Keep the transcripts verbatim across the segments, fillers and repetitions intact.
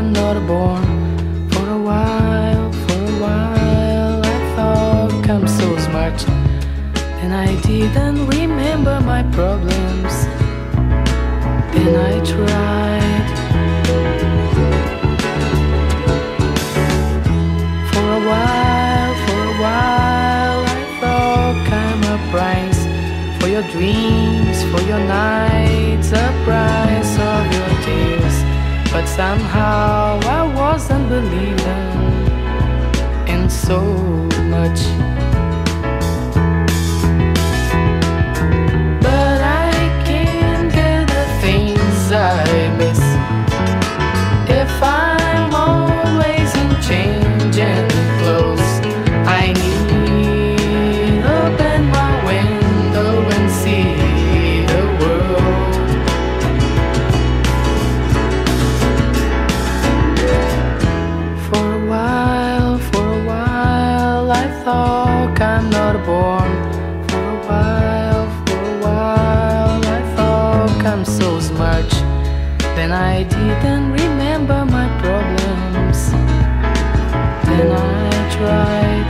I'm not born. For a while, for a while I thought I'm so smart, and I didn't remember my problems. Then I tried. For a while, for a while I thought I'm a prize for your dreams, for your nights, a price of your tears. But somehow I wasn't believing in so much. But I can't get the things I miss if I'm always in changing clothes. I need to open my window and see the world. For a while, for a while I thought I'm not born. For a while, for a while I thought I'm so smart. Then I didn't remember my problems. Then I tried.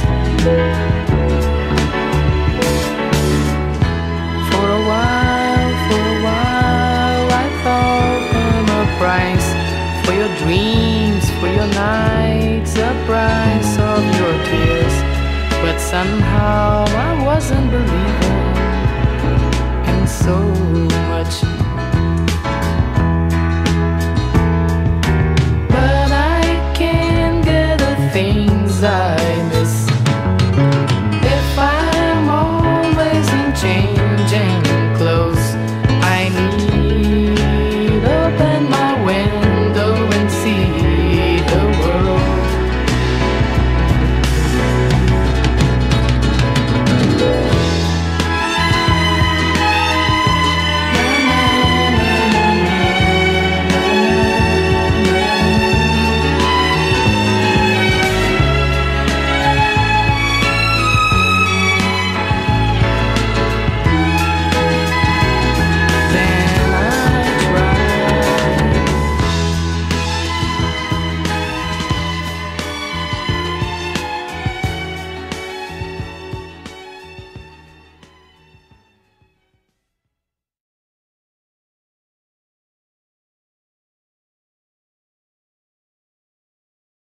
For a while, for a while I thought I'm a price for your dreams, for your nights, a price of your tears. But somehow I wasn't believing in so much.